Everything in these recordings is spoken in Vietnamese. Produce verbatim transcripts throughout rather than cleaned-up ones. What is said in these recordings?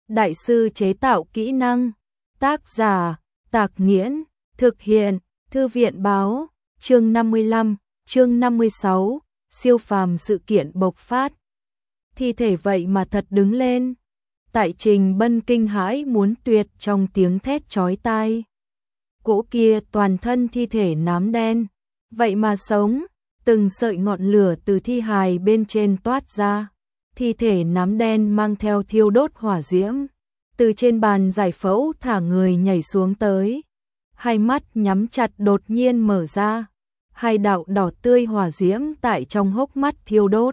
Đại sư chế tạo kỹ năng. Tác giả, Tạc Nghiễn. Thực hiện, Thư viện báo. Chương năm mươi lăm, chương năm mươi sáu, siêu phàm sự kiện bộc phát. Thi thể vậy mà thật đứng lên. Tại Trình Bân kinh hãi muốn tuyệt trong tiếng thét chói tai. Cỗ kia toàn thân thi thể nám đen, vậy mà sống, từng sợi ngọn lửa từ thi hài bên trên toát ra. Thi thể nám đen mang theo thiêu đốt hỏa diễm, từ trên bàn giải phẫu thả người nhảy xuống tới. Hai mắt nhắm chặt đột nhiên mở ra, hai đạo đỏ tươi hỏa diễm tại trong hốc mắt thiêu đốt.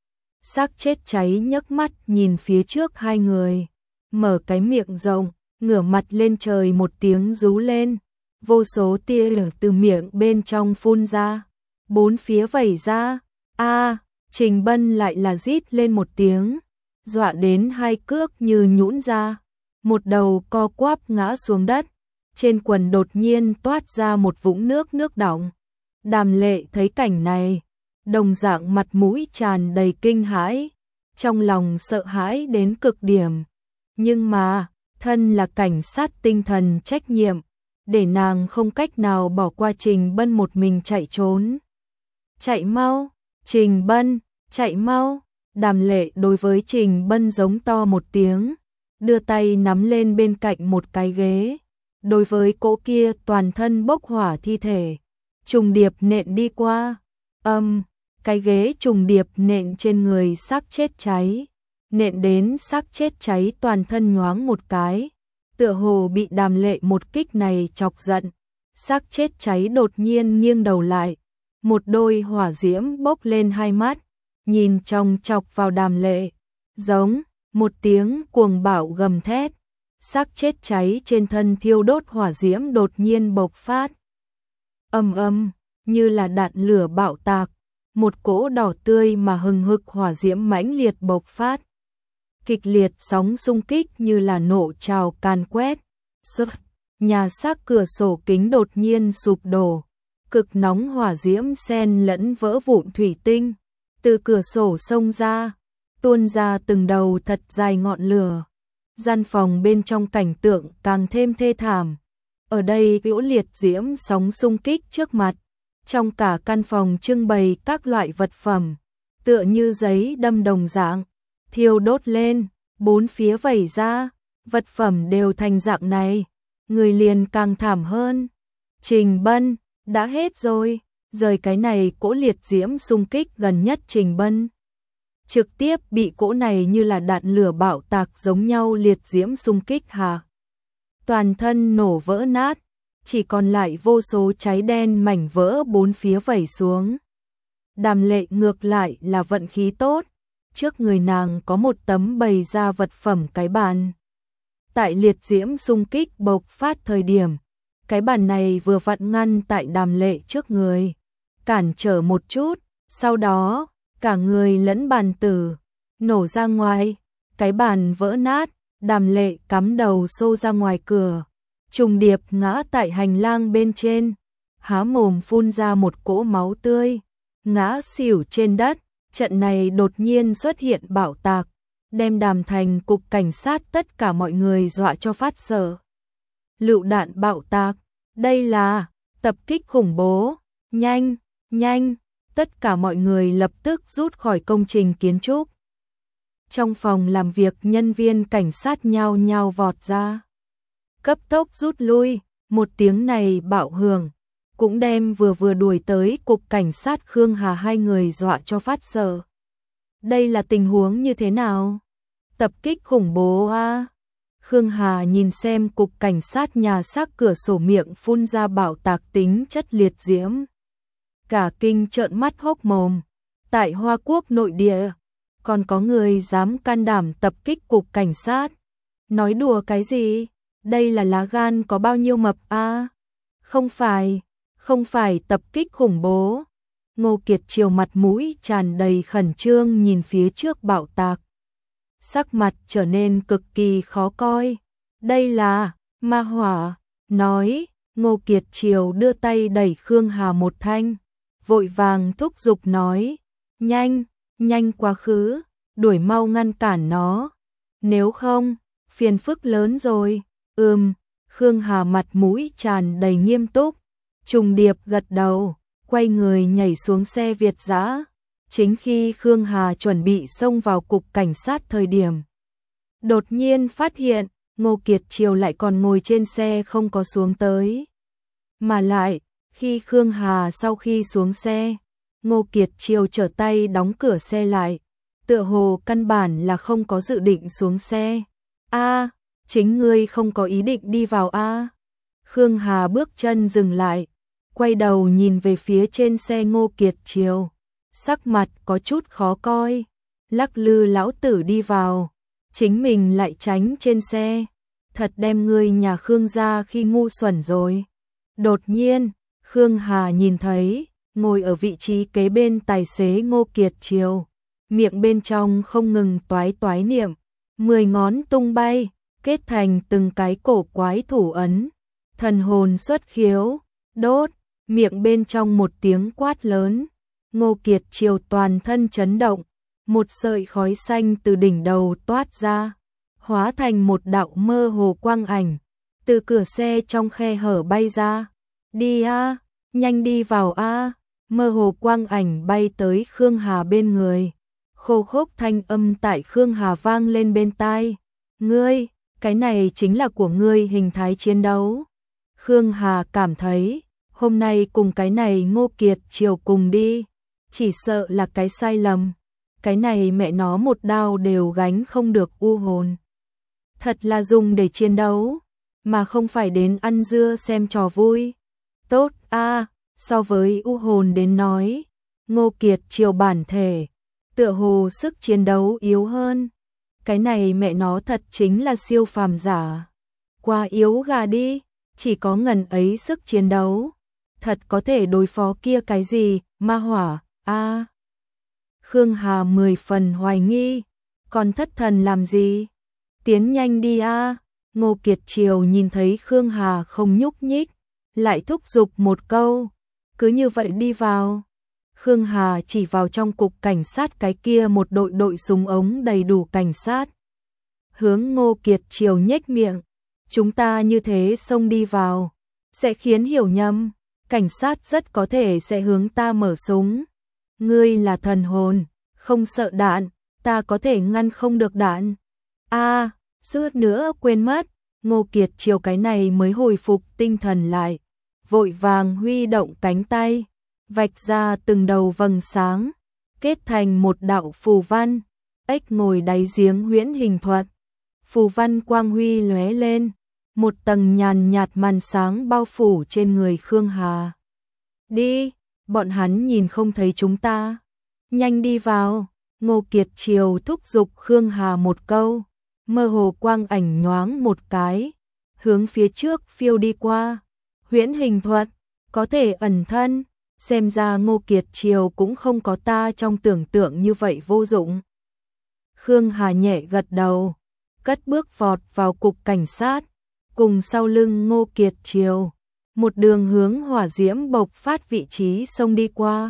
Xác chết cháy nhấc mắt nhìn phía trước hai người, mở cái miệng rộng, ngửa mặt lên trời một tiếng rú lên, vô số tia lửa từ miệng bên trong phun ra, bốn phía vẩy ra. A, Trình Bân lại là rít lên một tiếng, dọa đến hai cước như nhũn ra, một đầu co quắp ngã xuống đất, trên quần đột nhiên toát ra một vũng nước nước đọng. Đàm Lệ thấy cảnh này, đồng dạng mặt mũi tràn đầy kinh hãi, trong lòng sợ hãi đến cực điểm. Nhưng mà, thân là cảnh sát tinh thần trách nhiệm, để nàng không cách nào bỏ qua Trình Bân một mình chạy trốn. Chạy mau, Trình Bân, chạy mau. Đàm Lệ đối với Trình Bân giống to một tiếng, đưa tay nắm lên bên cạnh một cái ghế, đối với cỗ kia toàn thân bốc hỏa thi thể, trùng điệp nện đi qua. Âm, um, cái ghế trùng điệp nện trên người xác chết cháy, nện đến xác chết cháy toàn thân nhoáng một cái, tựa hồ bị Đàm Lệ một kích này chọc giận. Xác chết cháy đột nhiên nghiêng đầu lại, một đôi hỏa diễm bốc lên hai mắt, nhìn chòng chọc vào Đàm Lệ, giống một tiếng cuồng bạo gầm thét. Xác chết cháy trên thân thiêu đốt hỏa diễm đột nhiên bộc phát. Âm âm, như là đạn lửa bạo tạc, một cỗ đỏ tươi mà hừng hực hỏa diễm mãnh liệt bộc phát. Kịch liệt sóng xung kích như là nổ trào càn quét. Sức, nhà xác cửa sổ kính đột nhiên sụp đổ. Cực nóng hỏa diễm xen lẫn vỡ vụn thủy tinh, từ cửa sổ xông ra, tuôn ra từng đầu thật dài ngọn lửa. Gian phòng bên trong cảnh tượng càng thêm thê thảm. Ở đây hữu liệt diễm sóng xung kích trước mặt, trong cả căn phòng trưng bày các loại vật phẩm, tựa như giấy đâm đồng dạng, thiêu đốt lên, bốn phía vẩy ra, vật phẩm đều thành dạng này, người liền càng thảm hơn. Trình Bân, đã hết rồi, rời cái này cỗ liệt diễm xung kích gần nhất Trình Bân. Trực tiếp bị cỗ này như là đạn lửa bạo tạc giống nhau liệt diễm xung kích hà. Toàn thân nổ vỡ nát, chỉ còn lại vô số cháy đen mảnh vỡ bốn phía vẩy xuống. Đàm Lệ ngược lại là vận khí tốt, trước người nàng có một tấm bày ra vật phẩm cái bàn. Tại liệt diễm xung kích bộc phát thời điểm, cái bàn này vừa vặn ngăn tại Đàm Lệ trước người, cản trở một chút, sau đó, cả người lẫn bàn tử, nổ ra ngoài, cái bàn vỡ nát, Đàm Lệ cắm đầu xô ra ngoài cửa, trùng điệp ngã tại hành lang bên trên, há mồm phun ra một cỗ máu tươi, ngã xỉu trên đất. Trận này đột nhiên xuất hiện bạo tạc, đem Đàm Thành cục cảnh sát tất cả mọi người dọa cho phát sợ. Lựu đạn bạo tạc, đây là tập kích khủng bố, nhanh, nhanh, tất cả mọi người lập tức rút khỏi công trình kiến trúc. Trong phòng làm việc nhân viên cảnh sát nhao nhao vọt ra, cấp tốc rút lui, một tiếng này bạo hưởng, cũng đem vừa vừa đuổi tới cục cảnh sát Khương Hà hai người dọa cho phát sợ. Đây là tình huống như thế nào? Tập kích khủng bố à? Khương Hà nhìn xem cục cảnh sát nhà xác cửa sổ miệng phun ra bạo tạc tính chất liệt diễm. Cả kinh trợn mắt hốc mồm. Tại Hoa Quốc nội địa, còn có người dám can đảm tập kích cục cảnh sát. Nói đùa cái gì? Đây là lá gan có bao nhiêu mập à? Không phải, không phải tập kích khủng bố. Ngô Kiệt Triều mặt mũi tràn đầy khẩn trương nhìn phía trước bạo tạc. Sắc mặt trở nên cực kỳ khó coi. Đây là ma hỏa, nói. Ngô Kiệt Triều đưa tay đẩy Khương Hà một thanh, vội vàng thúc giục nói, nhanh, nhanh quá khứ, đuổi mau ngăn cản nó, nếu không, phiền phức lớn rồi. Ừm, Khương Hà mặt mũi tràn đầy nghiêm túc, trùng điệp gật đầu, quay người nhảy xuống xe Việt dã. Chính khi Khương Hà chuẩn bị xông vào cục cảnh sát thời điểm, đột nhiên phát hiện, Ngô Kiệt Triều lại còn ngồi trên xe không có xuống tới. Mà lại, khi Khương Hà sau khi xuống xe, Ngô Kiệt Triều trở tay đóng cửa xe lại, tựa hồ căn bản là không có dự định xuống xe. A, chính ngươi không có ý định đi vào a? Khương Hà bước chân dừng lại, quay đầu nhìn về phía trên xe Ngô Kiệt Triều, sắc mặt có chút khó coi. Lắc lư lão tử đi vào, chính mình lại tránh trên xe, thật đem ngươi nhà Khương ra khi ngu xuẩn rồi. Đột nhiên, Khương Hà nhìn thấy, ngồi ở vị trí kế bên tài xế Ngô Kiệt Triều, miệng bên trong không ngừng toái toái niệm, mười ngón tung bay, kết thành từng cái cổ quái thủ ấn, thần hồn xuất khiếu, đốt, miệng bên trong một tiếng quát lớn, Ngô Kiệt Triều toàn thân chấn động, một sợi khói xanh từ đỉnh đầu toát ra, hóa thành một đạo mơ hồ quang ảnh, từ cửa xe trong khe hở bay ra. Đi a, nhanh đi vào a. Mơ hồ quang ảnh bay tới Khương Hà bên người, khô khốc thanh âm tại Khương Hà vang lên bên tai. Ngươi, cái này chính là của ngươi hình thái chiến đấu. Khương Hà cảm thấy, hôm nay cùng cái này Ngô Kiệt Triều cùng đi, chỉ sợ là cái sai lầm. Cái này mẹ nó một đao đều gánh không được u hồn. Thật là dùng để chiến đấu, mà không phải đến ăn dưa xem trò vui. Tốt a, so với u hồn đến nói, Ngô Kiệt Triều bản thể, tựa hồ sức chiến đấu yếu hơn. Cái này mẹ nó thật chính là siêu phàm giả. Quá yếu gà đi, chỉ có ngần ấy sức chiến đấu, thật có thể đối phó kia cái gì, ma hỏa, a. Khương Hà mười phần hoài nghi, còn thất thần làm gì? Tiến nhanh đi a. Ngô Kiệt Triều nhìn thấy Khương Hà không nhúc nhích, lại thúc giục một câu, cứ như vậy đi vào. Khương Hà chỉ vào trong cục cảnh sát cái kia một đội đội súng ống đầy đủ cảnh sát. Hướng Ngô Kiệt Triều nhếch miệng, chúng ta như thế xông đi vào, sẽ khiến hiểu nhầm, cảnh sát rất có thể sẽ hướng ta mở súng. Ngươi là thần hồn, không sợ đạn, ta có thể ngăn không được đạn. A, suýt nữa quên mất, Ngô Kiệt Triều cái này mới hồi phục tinh thần lại, vội vàng huy động cánh tay, vạch ra từng đầu vầng sáng, kết thành một đạo phù văn, ếch ngồi đáy giếng huyễn hình thuật. Phù văn quang huy lóe lên, một tầng nhàn nhạt màn sáng bao phủ trên người Khương Hà. Đi, bọn hắn nhìn không thấy chúng ta. Nhanh đi vào, Ngô Kiệt Triều thúc giục Khương Hà một câu, mơ hồ quang ảnh nhoáng một cái, hướng phía trước phiêu đi qua. Huyễn hình thuật, có thể ẩn thân, xem ra Ngô Kiệt Triều cũng không có ta trong tưởng tượng như vậy vô dụng. Khương Hà nhẹ gật đầu, cất bước vọt vào cục cảnh sát, cùng sau lưng Ngô Kiệt Triều, một đường hướng hỏa diễm bộc phát vị trí xông đi qua.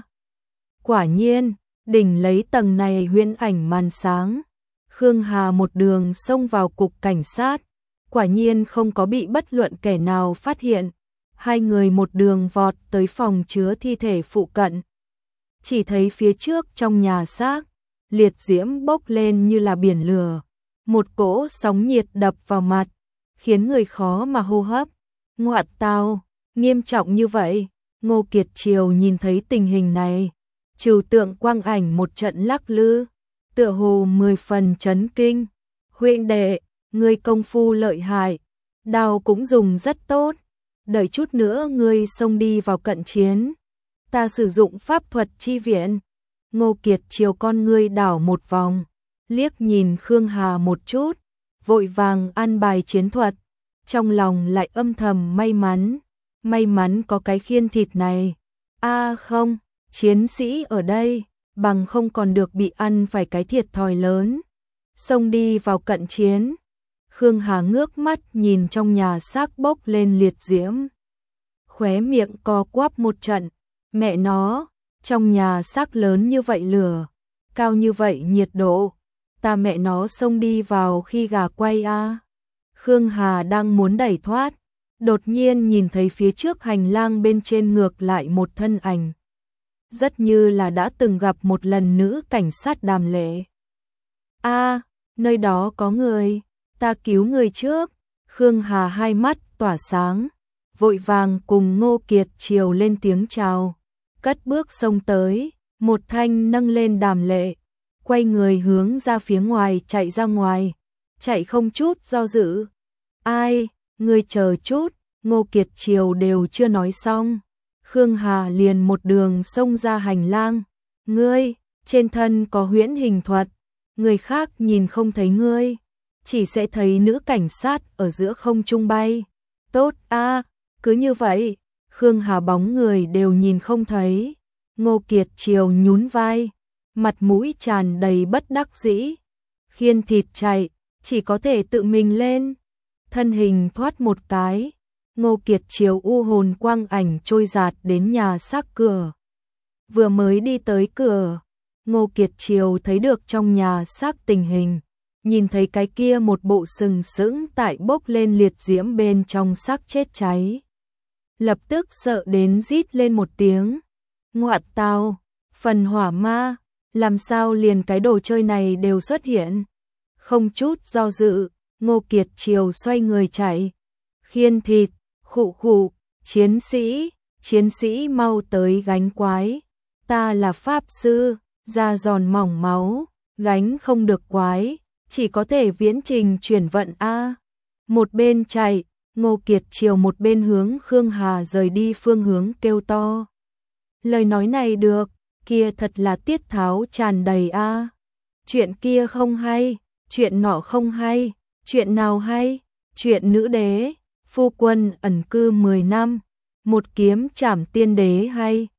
Quả nhiên, đỉnh lấy tầng này huyễn ảnh màn sáng, Khương Hà một đường xông vào cục cảnh sát, quả nhiên không có bị bất luận kẻ nào phát hiện. Hai người một đường vọt tới phòng chứa thi thể phụ cận. Chỉ thấy phía trước trong nhà xác, liệt diễm bốc lên như là biển lửa, một cỗ sóng nhiệt đập vào mặt, khiến người khó mà hô hấp. Ngoạn tào, nghiêm trọng như vậy. Ngô Kiệt Triều nhìn thấy tình hình này, trừu tượng quang ảnh một trận lắc lư, tựa hồ mười phần chấn kinh. Huynh đệ, ngươi công phu lợi hại, đao cũng dùng rất tốt, đợi chút nữa ngươi xông đi vào cận chiến, ta sử dụng pháp thuật chi viện. Ngô Kiệt Triều con ngươi đảo một vòng, liếc nhìn Khương Hà một chút, vội vàng an bài chiến thuật, trong lòng lại âm thầm may mắn, may mắn có cái khiên thịt này. A à không, chiến sĩ ở đây, bằng không còn được bị ăn phải cái thiệt thòi lớn. Xông đi vào cận chiến. Khương Hà ngước mắt nhìn trong nhà xác bốc lên liệt diễm, khóe miệng co quắp một trận, mẹ nó, trong nhà xác lớn như vậy lửa, cao như vậy nhiệt độ, ta mẹ nó xông đi vào khi gà quay a. Khương Hà đang muốn đẩy thoát, đột nhiên nhìn thấy phía trước hành lang bên trên ngược lại một thân ảnh. Rất như là đã từng gặp một lần nữ cảnh sát Đàm Lệ. A, nơi đó có người, ta cứu người trước. Khương Hà hai mắt tỏa sáng, vội vàng cùng Ngô Kiệt Triều lên tiếng chào, cất bước xông tới, một thanh nâng lên Đàm Lệ, quay người hướng ra phía ngoài chạy ra ngoài, chạy không chút do dự. Ai, ngươi chờ chút, Ngô Kiệt Triều đều chưa nói xong. Khương Hà liền một đường xông ra hành lang. Ngươi, trên thân có huyễn hình thuật, người khác nhìn không thấy ngươi, chỉ sẽ thấy nữ cảnh sát ở giữa không trung bay. Tốt a, cứ như vậy, Khương Hà bóng người đều nhìn không thấy. Ngô Kiệt Triều nhún vai, mặt mũi tràn đầy bất đắc dĩ. Khiên thịt chạy, chỉ có thể tự mình lên. Thân hình thoát một cái, Ngô Kiệt Triều u hồn quang ảnh trôi giạt đến nhà xác cửa. Vừa mới đi tới cửa, Ngô Kiệt Triều thấy được trong nhà xác tình hình, nhìn thấy cái kia một bộ sừng sững tại bốc lên liệt diễm bên trong xác chết cháy. Lập tức sợ đến rít lên một tiếng. Ngoại tao, phần hỏa ma, làm sao liền cái đồ chơi này đều xuất hiện. Không chút do dự, Ngô Kiệt Triều xoay người chạy. Khiên thịt, khụ khụ, chiến sĩ, chiến sĩ mau tới gánh quái. Ta là pháp sư, da giòn mỏng máu, gánh không được quái, chỉ có thể viễn trình chuyển vận a. Một bên chạy, Ngô Kiệt Triều một bên hướng Khương Hà rời đi phương hướng kêu to. Lời nói này được, kia thật là tiết tháo tràn đầy a. Chuyện kia không hay, chuyện nọ không hay, chuyện nào hay? Chuyện nữ đế, phu quân ẩn cư mười năm, một kiếm trảm tiên đế hay,